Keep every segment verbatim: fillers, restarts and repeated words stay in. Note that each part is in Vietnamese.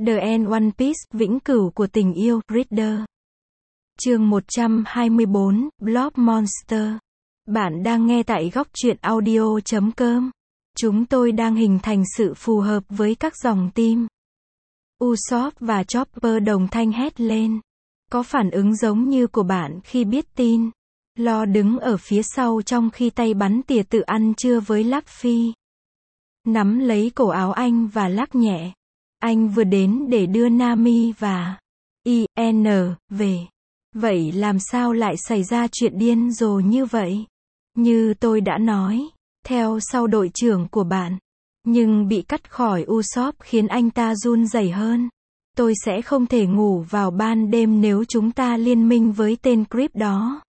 The End One Piece, vĩnh cửu của tình yêu, Reader. Chương một trăm hai mươi bốn, Blob Monster. Bạn đang nghe tại góc truyện audio chấm com. Chúng tôi đang hình thành sự phù hợp với các dòng tim. Usopp và Chopper đồng thanh hét lên. Có phản ứng giống như của bạn khi biết tin. Lo đứng ở phía sau trong khi tay bắn tỉa tự ăn trưa với Luffy. Nắm lấy cổ áo anh và lắc nhẹ. Anh vừa đến để đưa Nami và i en về. Vậy làm sao lại xảy ra chuyện điên rồ như vậy? Như tôi đã nói, theo sau đội trưởng của bạn. Nhưng bị cắt khỏi Usopp khiến anh ta run rẩy hơn. Tôi sẽ không thể ngủ vào ban đêm nếu chúng ta liên minh với tên creep đó.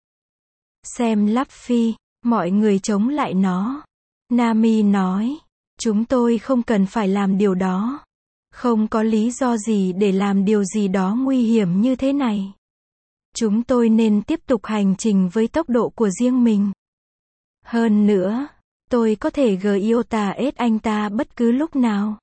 Xem Luffy, mọi người chống lại nó. Nami nói, chúng tôi không cần phải làm điều đó. Không có lý do gì để làm điều gì đó nguy hiểm như thế này. Chúng tôi nên tiếp tục hành trình với tốc độ của riêng mình. Hơn nữa, tôi có thể Gyota ết anh ta bất cứ lúc nào.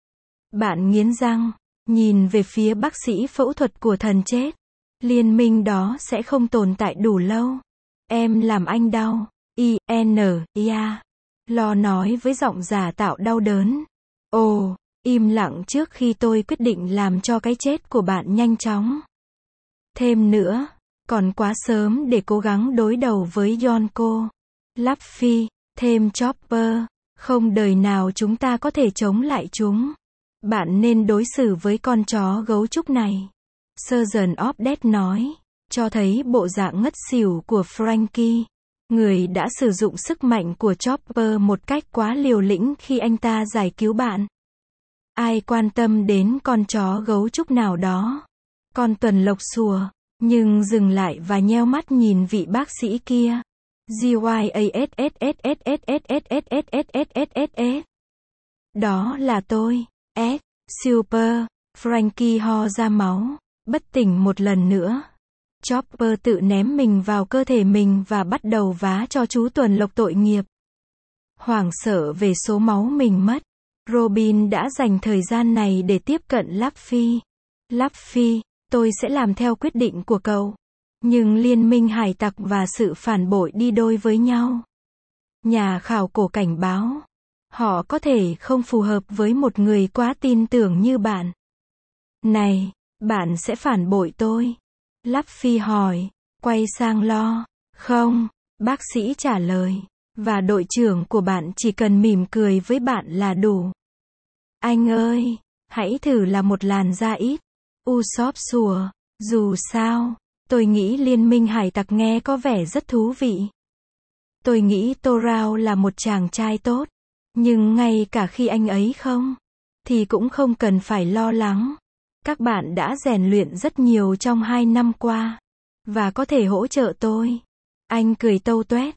Bạn nghiến răng, nhìn về phía bác sĩ phẫu thuật của thần chết. Liên minh đó sẽ không tồn tại đủ lâu. Em làm anh đau. i en ia. Lo nói với giọng giả tạo đau đớn. Ồ. Im lặng trước khi tôi quyết định làm cho cái chết của bạn nhanh chóng. Thêm nữa, còn quá sớm để cố gắng đối đầu với Yonko, Luffy, thêm Chopper. Không đời nào chúng ta có thể chống lại chúng. Bạn nên đối xử với con chó gấu trúc này. Sergeant of Death nói, cho thấy bộ dạng ngất xỉu của Franky. Người đã sử dụng sức mạnh của Chopper một cách quá liều lĩnh khi anh ta giải cứu bạn. Ai quan tâm đến con chó gấu trúc nào đó? Con tuần lộc sủa, nhưng dừng lại và nheo mắt nhìn vị bác sĩ kia. Đó là tôi. S. Super. Franky ho ra máu, bất tỉnh một lần nữa. Chopper tự ném mình vào cơ thể mình và bắt đầu vá cho chú tuần lộc tội nghiệp. Hoảng sợ về số máu mình mất. Robin đã dành thời gian này để tiếp cận Luffy. Luffy, tôi sẽ làm theo quyết định của cậu. Nhưng liên minh hải tặc và sự phản bội đi đôi với nhau. Nhà khảo cổ cảnh báo. Họ có thể không phù hợp với một người quá tin tưởng như bạn. Này, bạn sẽ phản bội tôi? Luffy hỏi, quay sang Lo. Không, bác sĩ trả lời. Và đội trưởng của bạn chỉ cần mỉm cười với bạn là đủ. Anh ơi, hãy thử là một làn da ít. Usopp sủa, dù sao, tôi nghĩ liên minh hải tặc nghe có vẻ rất thú vị. Tôi nghĩ Torao là một chàng trai tốt. Nhưng ngay cả khi anh ấy không, thì cũng không cần phải lo lắng. Các bạn đã rèn luyện rất nhiều trong hai năm qua. Và có thể hỗ trợ tôi. Anh cười tâu tuét.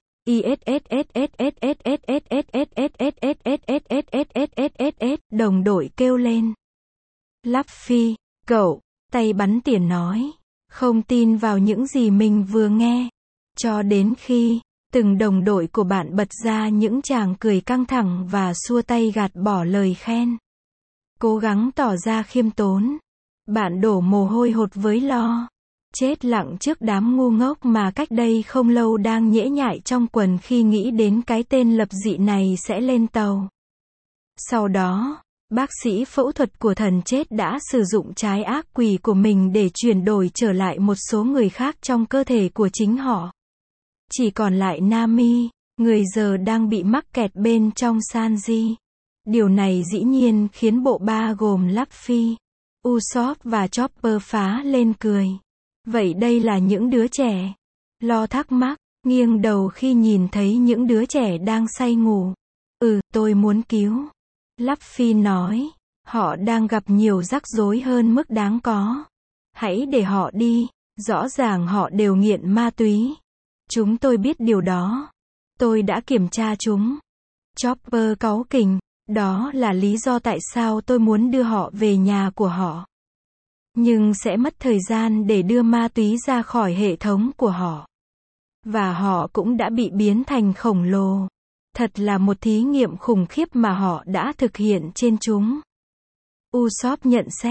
Đồng đội kêu lên. Luffy, cậu, tay bắn tỉa nói, không tin vào những gì mình vừa nghe. Cho đến khi, từng đồng đội của bạn bật ra những tràng cười căng thẳng và xua tay gạt bỏ lời khen. Cố gắng tỏ ra khiêm tốn. Bạn đổ mồ hôi hột với Lo. Chết lặng trước đám ngu ngốc mà cách đây không lâu đang nhễ nhại trong quần khi nghĩ đến cái tên lập dị này sẽ lên tàu. Sau đó, bác sĩ phẫu thuật của thần chết đã sử dụng trái ác quỷ của mình để chuyển đổi trở lại một số người khác trong cơ thể của chính họ. Chỉ còn lại Nami, người giờ đang bị mắc kẹt bên trong Sanji. Điều này dĩ nhiên khiến bộ ba gồm Luffy, Usopp và Chopper phá lên cười. Vậy đây là những đứa trẻ? Lo thắc mắc, nghiêng đầu khi nhìn thấy những đứa trẻ đang say ngủ. Ừ, tôi muốn cứu. Luffy nói, họ đang gặp nhiều rắc rối hơn mức đáng có. Hãy để họ đi, rõ ràng họ đều nghiện ma túy. Chúng tôi biết điều đó. Tôi đã kiểm tra chúng. Chopper cáu kỉnh, đó là lý do tại sao tôi muốn đưa họ về nhà của họ. Nhưng sẽ mất thời gian để đưa ma túy ra khỏi hệ thống của họ. Và họ cũng đã bị biến thành khổng lồ. Thật là một thí nghiệm khủng khiếp mà họ đã thực hiện trên chúng. Usopp nhận xét,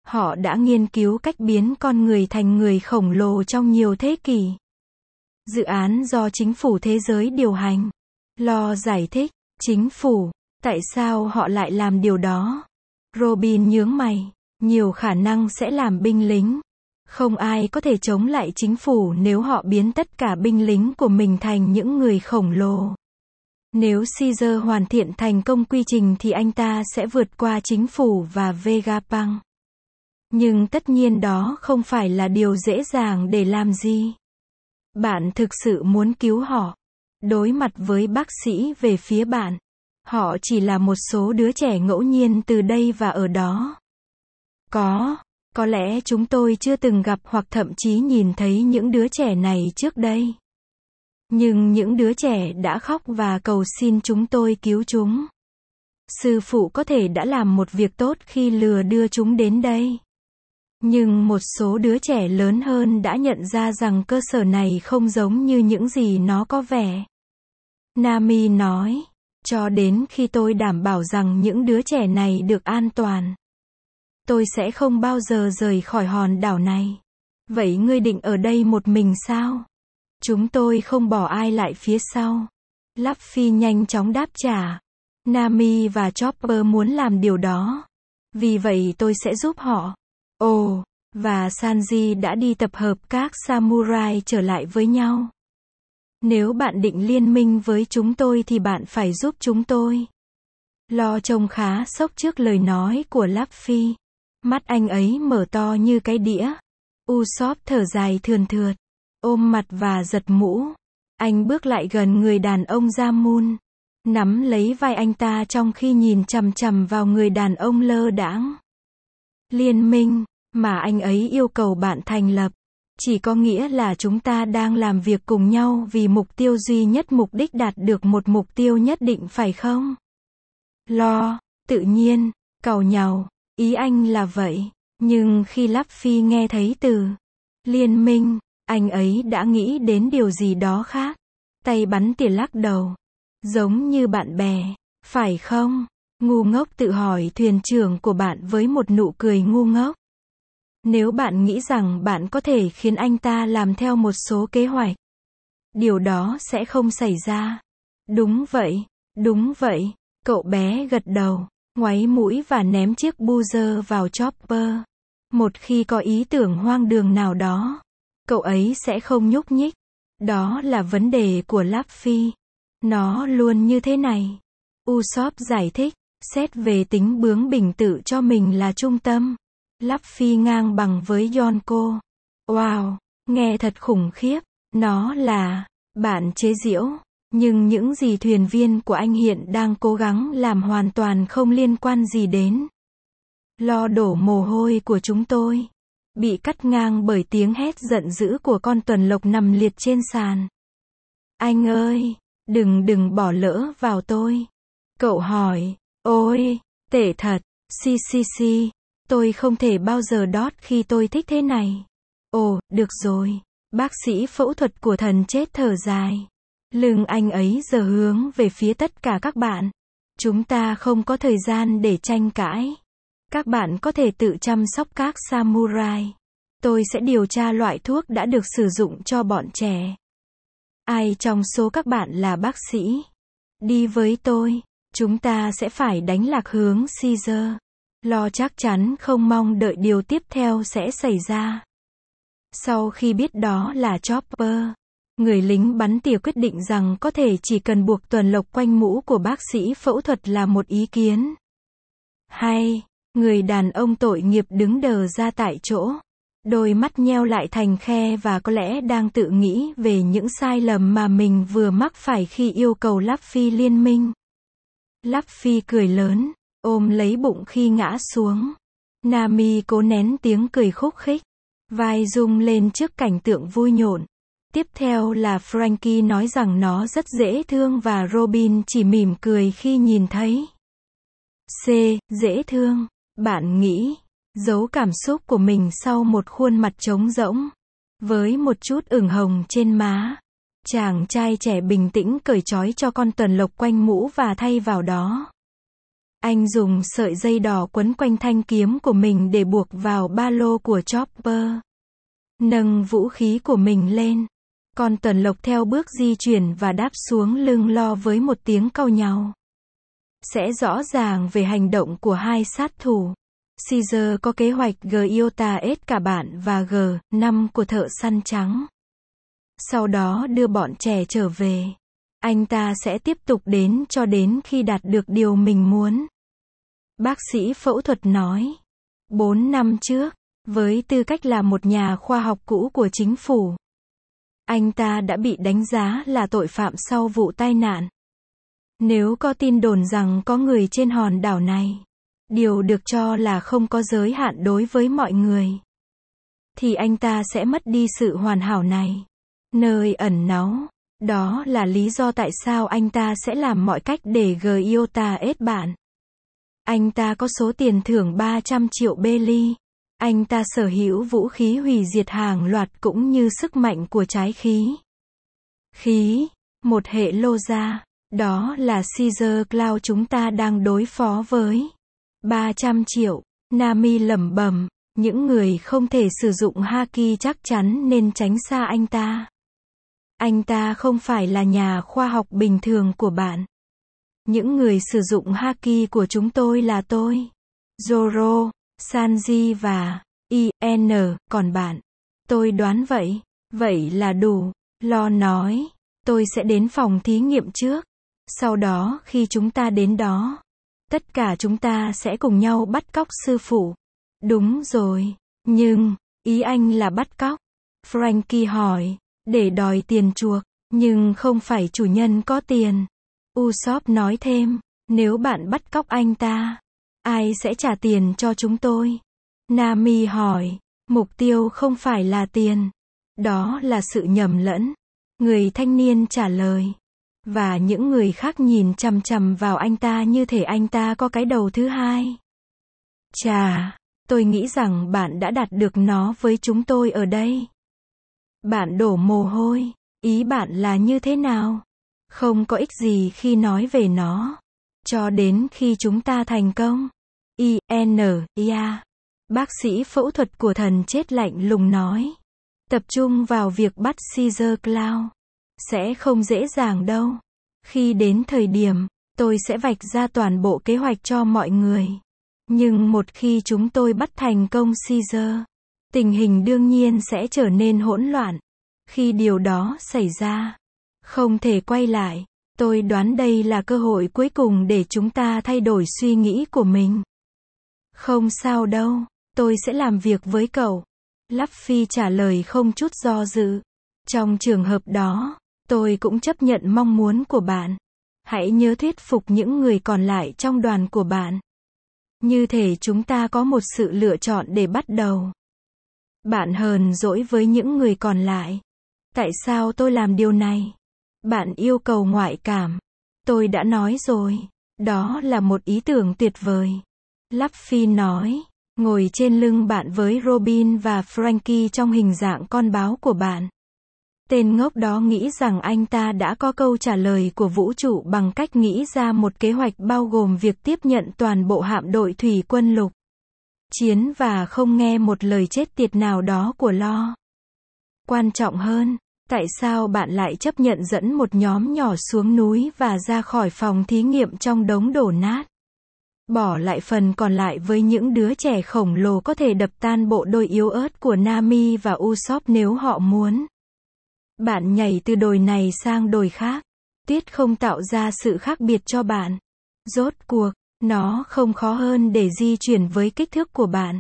Họ đã nghiên cứu cách biến con người thành người khổng lồ trong nhiều thế kỷ. Dự án do chính phủ thế giới điều hành. Lo giải thích, chính phủ, tại sao họ lại làm điều đó? Robin nhướng mày, nhiều khả năng sẽ làm binh lính. Không ai có thể chống lại chính phủ nếu họ biến tất cả binh lính của mình thành những người khổng lồ. Nếu Caesar hoàn thiện thành công quy trình thì anh ta sẽ vượt qua chính phủ và Vegapunk. Nhưng tất nhiên đó không phải là điều dễ dàng để làm gì. Bạn thực sự muốn cứu họ. Đối mặt với bác sĩ về phía bạn. Họ chỉ là một số đứa trẻ ngẫu nhiên từ đây và ở đó. Có, có lẽ chúng tôi chưa từng gặp hoặc thậm chí nhìn thấy những đứa trẻ này trước đây. Nhưng những đứa trẻ đã khóc và cầu xin chúng tôi cứu chúng. Sư phụ có thể đã làm một việc tốt khi lừa đưa chúng đến đây. Nhưng một số đứa trẻ lớn hơn đã nhận ra rằng cơ sở này không giống như những gì nó có vẻ. Nami nói, cho đến khi tôi đảm bảo rằng những đứa trẻ này được an toàn, tôi sẽ không bao giờ rời khỏi hòn đảo này. Vậy ngươi định ở đây một mình sao? Chúng tôi không bỏ ai lại phía sau. Luffy nhanh chóng đáp trả. Nami và Chopper muốn làm điều đó. Vì vậy tôi sẽ giúp họ. Ồ, và Sanji đã đi tập hợp các samurai trở lại với nhau. Nếu bạn định liên minh với chúng tôi thì bạn phải giúp chúng tôi. Lo trông khá sốc trước lời nói của Luffy. Mắt anh ấy mở to như cái đĩa. Usopp thở dài thườn thượt, ôm mặt và giật mũ. Anh bước lại gần người đàn ông Jamun, nắm lấy vai anh ta trong khi nhìn chằm chằm vào người đàn ông lơ đãng. Liên minh mà anh ấy yêu cầu bạn thành lập chỉ có nghĩa là chúng ta đang làm việc cùng nhau vì mục tiêu duy nhất, mục đích đạt được một mục tiêu nhất định, phải không? Lo, tự nhiên, càu nhàu, ý anh là vậy. Nhưng khi Luffy nghe thấy từ liên minh, anh ấy đã nghĩ đến điều gì đó khác. Tay bắn tỉa lắc đầu. Giống như bạn bè, phải không? Ngu ngốc tự hỏi thuyền trưởng của bạn với một nụ cười ngu ngốc. Nếu bạn nghĩ rằng bạn có thể khiến anh ta làm theo một số kế hoạch, điều đó sẽ không xảy ra. Đúng vậy, đúng vậy, cậu bé gật đầu, ngoáy mũi và ném chiếc buzzer vào Chopper. Một khi có ý tưởng hoang đường nào đó, cậu ấy sẽ không nhúc nhích. Đó là vấn đề của Luffy. Nó luôn như thế này. Usopp giải thích, xét về tính bướng bỉnh tự cho mình là trung tâm. Luffy ngang bằng với Yonko. Wow, nghe thật khủng khiếp. Nó là bạn chế giễu. Nhưng những gì thuyền viên của anh hiện đang cố gắng làm hoàn toàn không liên quan gì đến. Lo đổ mồ hôi của chúng tôi. Bị cắt ngang bởi tiếng hét giận dữ của con tuần lộc nằm liệt trên sàn. Anh ơi, đừng đừng bỏ lỡ vào tôi. Cậu hỏi, ôi, tệ thật, xì xì xì, tôi không thể bao giờ đót khi tôi thích thế này. Ồ, được rồi, bác sĩ phẫu thuật của thần chết thở dài. Lưng anh ấy giờ hướng về phía tất cả các bạn. Chúng ta không có thời gian để tranh cãi. Các bạn có thể tự chăm sóc các samurai. Tôi sẽ điều tra loại thuốc đã được sử dụng cho bọn trẻ. Ai trong số các bạn là bác sĩ? Đi với tôi. Chúng ta sẽ phải đánh lạc hướng Caesar. Lo chắc chắn không mong đợi điều tiếp theo sẽ xảy ra. Sau khi biết đó là Chopper, người lính bắn tỉa quyết định rằng có thể chỉ cần buộc tuần lộc quanh mũ của bác sĩ phẫu thuật là một ý kiến. Hay, người đàn ông tội nghiệp đứng đờ ra tại chỗ. Đôi mắt nheo lại thành khe và có lẽ đang tự nghĩ về những sai lầm mà mình vừa mắc phải khi yêu cầu Luffy liên minh. Luffy cười lớn, ôm lấy bụng khi ngã xuống. Nami cố nén tiếng cười khúc khích. Vai rung lên trước cảnh tượng vui nhộn. Tiếp theo là Frankie nói rằng nó rất dễ thương và Robin chỉ mỉm cười khi nhìn thấy. C. Dễ thương. Bạn nghĩ, giấu cảm xúc của mình sau một khuôn mặt trống rỗng. Với một chút ửng hồng trên má. Chàng trai trẻ bình tĩnh cởi trói cho con tuần lộc quanh mũ và thay vào đó. Anh dùng sợi dây đỏ quấn quanh thanh kiếm của mình để buộc vào ba lô của Chopper. Nâng vũ khí của mình lên. Con tuần lộc theo bước di chuyển và đáp xuống lưng Lo với một tiếng cau nhàu. Sẽ rõ ràng về hành động của hai sát thủ. Caesar có kế hoạch G Iota ết cả bạn và G năm của thợ săn trắng. Sau đó đưa bọn trẻ trở về. Anh ta sẽ tiếp tục đến cho đến khi đạt được điều mình muốn. Bác sĩ phẫu thuật nói. Bốn năm trước, với tư cách là một nhà khoa học cũ của chính phủ, anh ta đã bị đánh giá là tội phạm sau vụ tai nạn. Nếu có tin đồn rằng có người trên hòn đảo này, điều được cho là không có giới hạn đối với mọi người, thì anh ta sẽ mất đi sự hoàn hảo này. Nơi ẩn náu. Đó là lý do tại sao anh ta sẽ làm mọi cách để G Iota ết bạn. Anh ta có số tiền thưởng ba trăm triệu Belly. Anh ta sở hữu vũ khí hủy diệt hàng loạt cũng như sức mạnh của trái khí. Khí. Một hệ lô ra. Đó là Caesar Cloud chúng ta đang đối phó với. ba trăm triệu. Nami lẩm bẩm. Những người không thể sử dụng Haki chắc chắn nên tránh xa anh ta. Anh ta không phải là nhà khoa học bình thường của bạn. Những người sử dụng Haki của chúng tôi là tôi, Zoro, Sanji và i en, còn bạn. Tôi đoán vậy. Vậy là đủ. Lo nói. Tôi sẽ đến phòng thí nghiệm trước. Sau đó khi chúng ta đến đó, tất cả chúng ta sẽ cùng nhau bắt cóc sư phụ. Đúng rồi. Nhưng, ý anh là bắt cóc? Frankie hỏi. Để đòi tiền chuộc. Nhưng không phải chủ nhân có tiền. Usopp nói thêm. Nếu bạn bắt cóc anh ta, ai sẽ trả tiền cho chúng tôi? Nami hỏi. Mục tiêu không phải là tiền. Đó là sự nhầm lẫn. Người thanh niên trả lời. Và những người khác nhìn chằm chằm vào anh ta như thể anh ta có cái đầu thứ hai. Chà, tôi nghĩ rằng bạn đã đạt được nó với chúng tôi ở đây. Bạn đổ mồ hôi. Ý bạn là như thế nào? Không có ích gì khi nói về nó. Cho đến khi chúng ta thành công. i en, ia. Bác sĩ phẫu thuật của thần chết lạnh lùng nói. Tập trung vào việc bắt Caesar Cloud. Sẽ không dễ dàng đâu. Khi đến thời điểm, tôi sẽ vạch ra toàn bộ kế hoạch cho mọi người. Nhưng một khi chúng tôi bắt thành công Caesar, tình hình đương nhiên sẽ trở nên hỗn loạn. Khi điều đó xảy ra, không thể quay lại. Tôi đoán đây là cơ hội cuối cùng để chúng ta thay đổi suy nghĩ của mình. Không sao đâu, tôi sẽ làm việc với cậu. Luffy trả lời không chút do dự. Trong trường hợp đó, tôi cũng chấp nhận mong muốn của bạn. Hãy nhớ thuyết phục những người còn lại trong đoàn của bạn. Như thể chúng ta có một sự lựa chọn để bắt đầu. Bạn hờn dỗi với những người còn lại. Tại sao tôi làm điều này? Bạn yêu cầu ngoại cảm. Tôi đã nói rồi. Đó là một ý tưởng tuyệt vời. Luffy nói. Ngồi trên lưng bạn với Robin và Frankie trong hình dạng con báo của bạn. Tên ngốc đó nghĩ rằng anh ta đã có câu trả lời của vũ trụ bằng cách nghĩ ra một kế hoạch bao gồm việc tiếp nhận toàn bộ hạm đội thủy quân lục chiến và không nghe một lời chết tiệt nào đó của Lo. Quan trọng hơn, tại sao bạn lại chấp nhận dẫn một nhóm nhỏ xuống núi và ra khỏi phòng thí nghiệm trong đống đổ nát? Bỏ lại phần còn lại với những đứa trẻ khổng lồ có thể đập tan bộ đôi yếu ớt của Nami và Usopp nếu họ muốn. Bạn nhảy từ đồi này sang đồi khác. Tuyết không tạo ra sự khác biệt cho bạn. Rốt cuộc, nó không khó hơn để di chuyển với kích thước của bạn.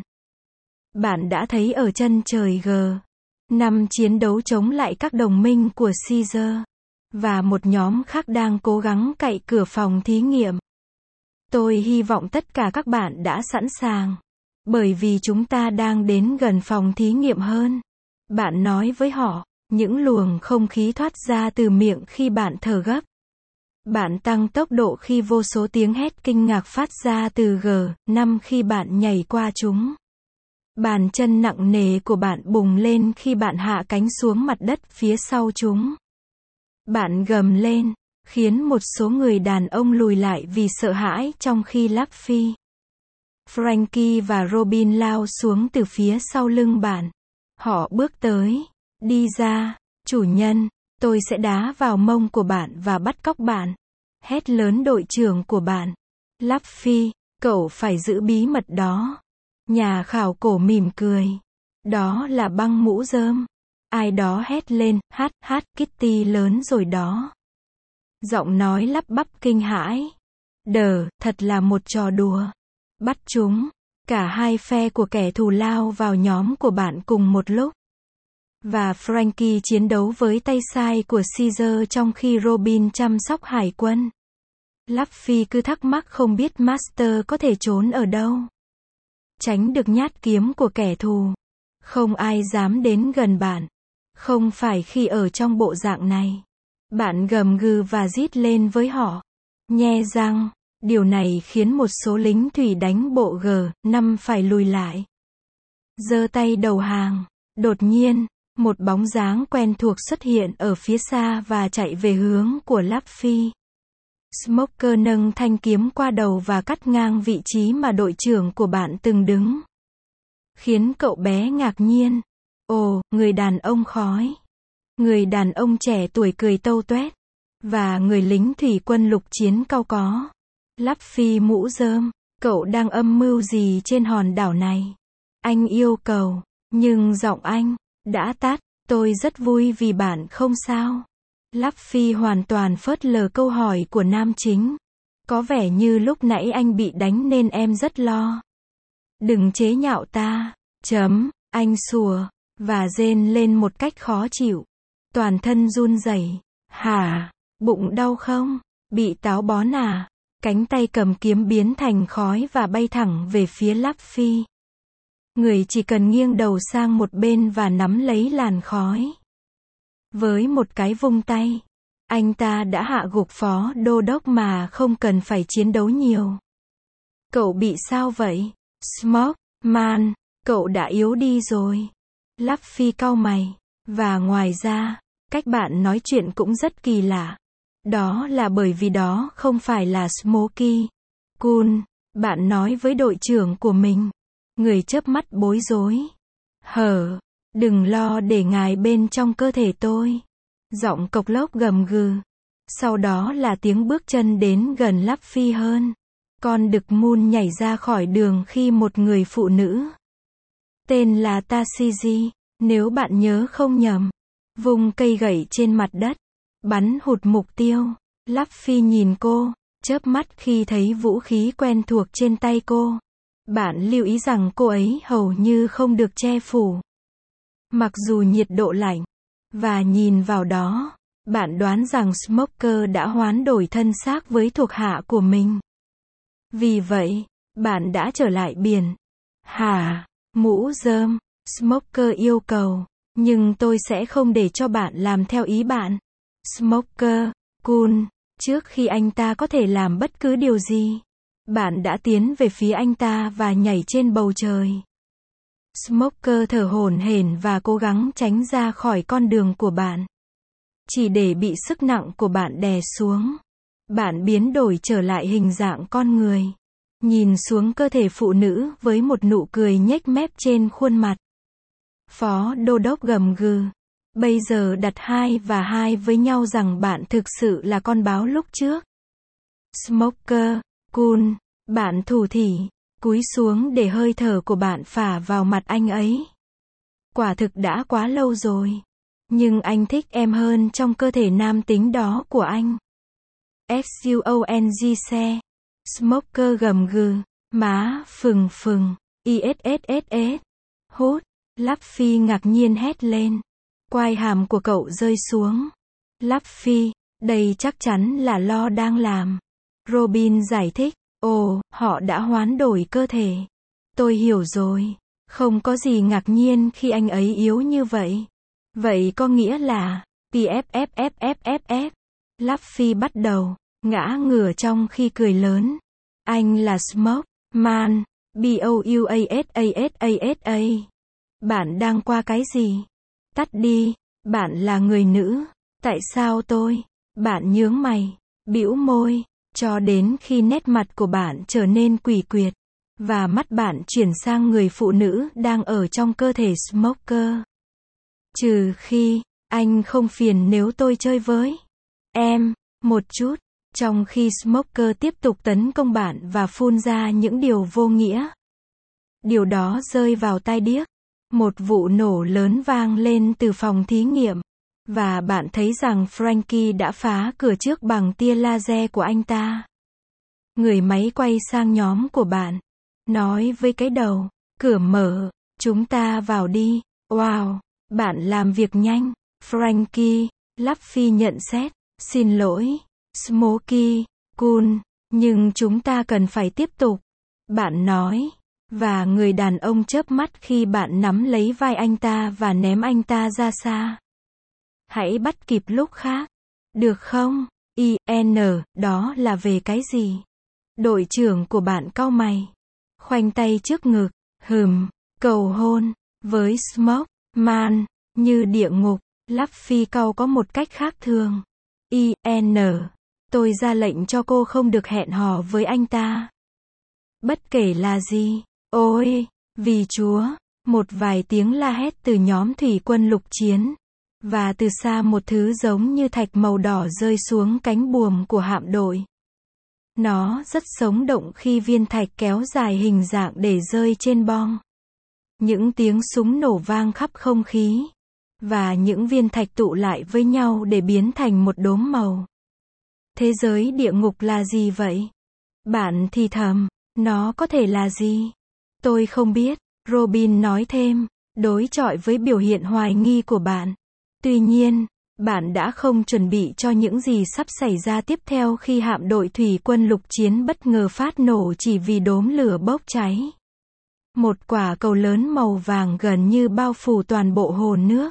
Bạn đã thấy ở chân trời G năm chiến đấu chống lại các đồng minh của Caesar. Và một nhóm khác đang cố gắng cậy cửa phòng thí nghiệm. Tôi hy vọng tất cả các bạn đã sẵn sàng. Bởi vì chúng ta đang đến gần phòng thí nghiệm hơn. Bạn nói với họ. Những luồng không khí thoát ra từ miệng khi bạn thở gấp. Bạn tăng tốc độ khi vô số tiếng hét kinh ngạc phát ra từ G năm khi bạn nhảy qua chúng. Bàn chân nặng nề của bạn bùng lên khi bạn hạ cánh xuống mặt đất phía sau chúng. Bạn gầm lên. khiến một số người đàn ông lùi lại vì sợ hãi trong khi Luffy, Franky và Robin lao xuống từ phía sau lưng bạn. Họ bước tới, đi ra, chủ nhân, tôi sẽ đá vào mông của bạn và bắt cóc bạn. Hét lớn đội trưởng của bạn. Luffy, cậu phải giữ bí mật đó. Nhà khảo cổ mỉm cười. Đó là băng mũ rơm. Ai đó hét lên, hát, hát, Kitty lớn rồi đó. Giọng nói lắp bắp kinh hãi. Đờ, thật là một trò đùa. Bắt chúng. Cả hai phe của kẻ thù lao vào nhóm của bạn cùng một lúc. Và Franky chiến đấu với tay sai của Caesar trong khi Robin chăm sóc hải quân. Luffy cứ thắc mắc không biết Master có thể trốn ở đâu. Tránh được nhát kiếm của kẻ thù. Không ai dám đến gần bạn. Không phải khi ở trong bộ dạng này. Bạn gầm gừ và rít lên với họ. Nhe răng. Điều này khiến một số lính thủy đánh bộ G năm phải lùi lại. Giơ tay đầu hàng. Đột nhiên, một bóng dáng quen thuộc xuất hiện ở phía xa và chạy về hướng của Luffy. Smoker nâng thanh kiếm qua đầu và cắt ngang vị trí mà đội trưởng của bạn từng đứng. Khiến cậu bé ngạc nhiên. Ồ, người đàn ông khói. Người đàn ông trẻ tuổi cười tâu tuét. Và người lính thủy quân lục chiến cau có. Luffy mũ rơm, cậu đang âm mưu gì trên hòn đảo này? Anh yêu cầu, nhưng giọng anh đã tắt. Tôi rất vui vì bạn không sao. Luffy hoàn toàn phớt lờ câu hỏi của nam chính. Có vẻ như lúc nãy anh bị đánh nên em rất lo. Đừng chế nhạo ta. Chấm, anh sủa và rên lên một cách khó chịu. Toàn thân run rẩy. Hả? Bụng đau không? Bị táo bón à? Cánh tay cầm kiếm biến thành khói và bay thẳng về phía Luffy. Người chỉ cần nghiêng đầu sang một bên và nắm lấy làn khói. Với một cái vung tay, anh ta đã hạ gục phó đô đốc mà không cần phải chiến đấu nhiều. Cậu bị sao vậy? Smoke Man, cậu đã yếu đi rồi. Luffy cau mày. Và ngoài ra, cách bạn nói chuyện cũng rất kỳ lạ. Đó là bởi vì đó không phải là Smokey. Cool, bạn nói với đội trưởng của mình. Người chớp mắt bối rối. Hở, đừng lo để ngài bên trong cơ thể tôi. Giọng cộc lốc gầm gừ. Sau đó là tiếng bước chân đến gần Luffy hơn. Con đực Moon nhảy ra khỏi đường khi một người phụ nữ. Tên là Tashiji, nếu bạn nhớ không nhầm. Vùng cây gậy trên mặt đất. Bắn hụt mục tiêu. Luffy nhìn cô, chớp mắt khi thấy vũ khí quen thuộc trên tay cô. Bạn lưu ý rằng cô ấy hầu như không được che phủ. Mặc dù nhiệt độ lạnh. Và nhìn vào đó, bạn đoán rằng Smoker đã hoán đổi thân xác với thuộc hạ của mình. Vì vậy, bạn đã trở lại biển. Hả? Mũ rơm. Smoker yêu cầu. Nhưng tôi sẽ không để cho bạn làm theo ý bạn. Smoker, cool, trước khi anh ta có thể làm bất cứ điều gì, bạn đã tiến về phía anh ta và nhảy trên bầu trời. Smoker thở hổn hển và cố gắng tránh ra khỏi con đường của bạn. Chỉ để bị sức nặng của bạn đè xuống. Bạn biến đổi trở lại hình dạng con người. Nhìn xuống cơ thể phụ nữ với một nụ cười nhếch mép trên khuôn mặt. Phó đô đốc gầm gừ. Bây giờ đặt hai và hai với nhau rằng bạn thực sự là con báo lúc trước. Smoker, cool, bạn thủ thỉ, cúi xuống để hơi thở của bạn phả vào mặt anh ấy. Quả thực đã quá lâu rồi. Nhưng anh thích em hơn trong cơ thể nam tính đó của anh. Song Smoker gầm gừ, má phừng phừng, issss. Hút, Luffy ngạc nhiên hét lên. Quai hàm của cậu rơi xuống. Luffy, đây chắc chắn là Lo đang làm. Robin giải thích. Ồ, họ đã hoán đổi cơ thể. Tôi hiểu rồi. Không có gì ngạc nhiên khi anh ấy yếu như vậy. Vậy có nghĩa là, pffffff. Luffy bắt đầu, ngã ngửa trong khi cười lớn. Anh là Smoke Man, bouasasasa. Bạn đang qua cái gì? Tắt đi, bạn là người nữ. Tại sao tôi Bạn nhướng mày, bĩu môi, cho đến khi nét mặt của bạn trở nên quỷ quyệt, và mắt bạn chuyển sang người phụ nữ đang ở trong cơ thể Smoker. Trừ khi, anh không phiền nếu tôi chơi với em một chút, trong khi Smoker tiếp tục tấn công bạn và phun ra những điều vô nghĩa. Điều đó rơi vào tai điếc. Một vụ nổ lớn vang lên từ phòng thí nghiệm, và bạn thấy rằng Frankie đã phá cửa trước bằng tia laser của anh ta. Người máy quay sang nhóm của bạn, nói với cái đầu, cửa mở, chúng ta vào đi. Wow, bạn làm việc nhanh. Frankie, Luffy nhận xét, xin lỗi, Smokey, cool, nhưng chúng ta cần phải tiếp tục. Bạn nói, và người đàn ông chớp mắt khi bạn nắm lấy vai anh ta và ném anh ta ra xa. Hãy bắt kịp lúc khác. Được không? i en, đó là về cái gì? Đội trưởng của bạn cau mày. Khoanh tay trước ngực, hừm, cầu hôn, với Smoke, Man, như địa ngục. Luffy cau có một cách khác thường. i en, tôi ra lệnh cho cô không được hẹn hò với anh ta. Bất kể là gì. Ôi, vì Chúa, một vài tiếng la hét từ nhóm thủy quân lục chiến. Và từ xa một thứ giống như thạch màu đỏ rơi xuống cánh buồm của hạm đội. Nó rất sống động khi viên thạch kéo dài hình dạng để rơi trên bong. Những tiếng súng nổ vang khắp không khí. Và những viên thạch tụ lại với nhau để biến thành một đốm màu. Thế giới địa ngục là gì vậy? Bạn thì thầm, nó có thể là gì? Tôi không biết, Robin nói thêm, đối chọi với biểu hiện hoài nghi của bạn. Tuy nhiên, bạn đã không chuẩn bị cho những gì sắp xảy ra tiếp theo khi hạm đội thủy quân lục chiến bất ngờ phát nổ chỉ vì đốm lửa bốc cháy. Một quả cầu lớn màu vàng gần như bao phủ toàn bộ hồ nước.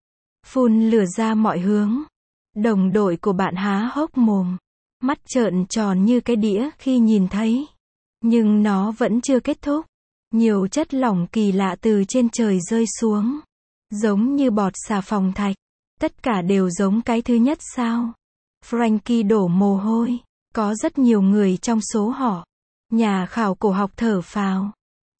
Phun lửa ra mọi hướng. Đồng đội của bạn há hốc mồm, mắt trợn tròn như cái đĩa khi nhìn thấy. Nhưng nó vẫn chưa kết thúc. Nhiều chất lỏng kỳ lạ từ trên trời rơi xuống. Giống như bọt xà phòng thạch. Tất cả đều giống cái thứ nhất sao? Frankie đổ mồ hôi. Có rất nhiều người trong số họ. Nhà khảo cổ học thở phào.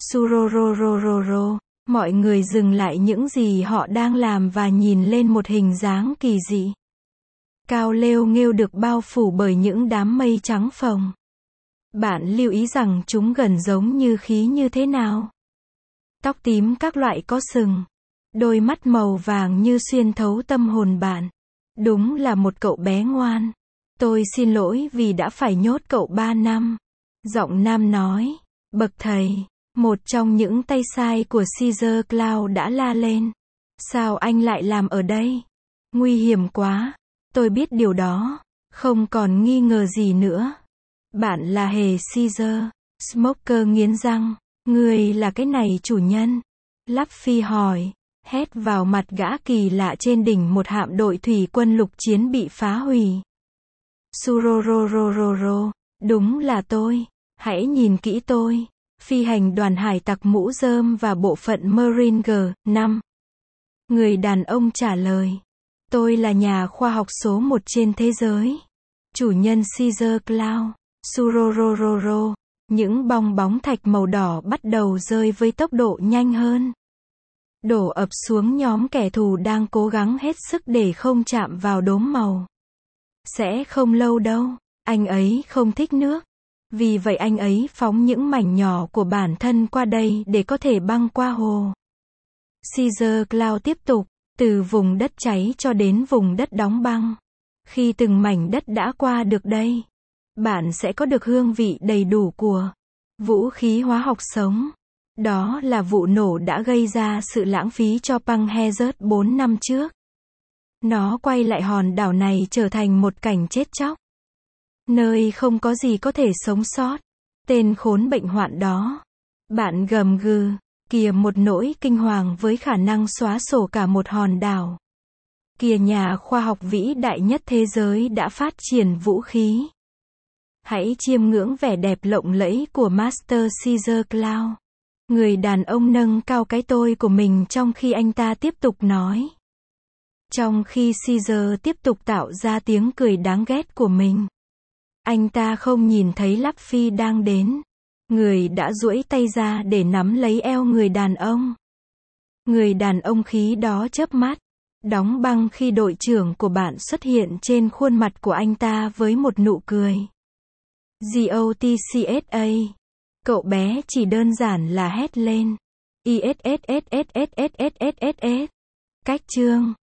Surororororo. Mọi người dừng lại những gì họ đang làm và nhìn lên một hình dáng kỳ dị. Cao lêu nghêu được bao phủ bởi những đám mây trắng phồng. Bạn lưu ý rằng chúng gần giống như khí như thế nào? Tóc tím các loại có sừng. Đôi mắt màu vàng như xuyên thấu tâm hồn bạn. Đúng là một cậu bé ngoan. Tôi xin lỗi vì đã phải nhốt cậu ba năm. Giọng nam nói. Bậc thầy. Một trong những tay sai của Caesar Cloud đã la lên. Sao anh lại làm ở đây? Nguy hiểm quá. Tôi biết điều đó. Không còn nghi ngờ gì nữa. Bạn là hề Caesar. Smoker nghiến răng. Người là cái này chủ nhân. Luffy hỏi. Hét vào mặt gã kỳ lạ trên đỉnh một hạm đội thủy quân lục chiến bị phá hủy. Surororororo. Đúng là tôi. Hãy nhìn kỹ tôi. Phi hành đoàn hải tặc mũ rơm và bộ phận Marine G năm. Người đàn ông trả lời. Tôi là nhà khoa học số một trên thế giới. Chủ nhân Caesar Cloud. Surorororo. Những bong bóng thạch màu đỏ bắt đầu rơi với tốc độ nhanh hơn. Đổ ập xuống nhóm kẻ thù đang cố gắng hết sức để không chạm vào đốm màu. Sẽ không lâu đâu. Anh ấy không thích nước. Vì vậy anh ấy phóng những mảnh nhỏ của bản thân qua đây để có thể băng qua hồ. Caesar Cloud tiếp tục, từ vùng đất cháy cho đến vùng đất đóng băng. Khi từng mảnh đất đã qua được đây, bạn sẽ có được hương vị đầy đủ của vũ khí hóa học sống. Đó là vụ nổ đã gây ra sự lãng phí cho Punk Hazard bốn năm trước. Nó quay lại hòn đảo này trở thành một cảnh chết chóc. Nơi không có gì có thể sống sót. Tên khốn bệnh hoạn đó. Bạn gầm gừ, kìa một nỗi kinh hoàng với khả năng xóa sổ cả một hòn đảo. Kìa nhà khoa học vĩ đại nhất thế giới đã phát triển vũ khí. Hãy chiêm ngưỡng vẻ đẹp lộng lẫy của Master Caesar Cloud. Người đàn ông nâng cao cái tôi của mình trong khi anh ta tiếp tục nói. Trong khi Caesar tiếp tục tạo ra tiếng cười đáng ghét của mình. Anh ta không nhìn thấy Luffy đang đến. Người đã duỗi tay ra để nắm lấy eo người đàn ông. Người đàn ông khí đó chớp mắt, đóng băng khi đội trưởng của bạn xuất hiện trên khuôn mặt của anh ta với một nụ cười. Gotcha. Cậu bé chỉ đơn giản là hét lên. I S S S S S S S S S. Cách chương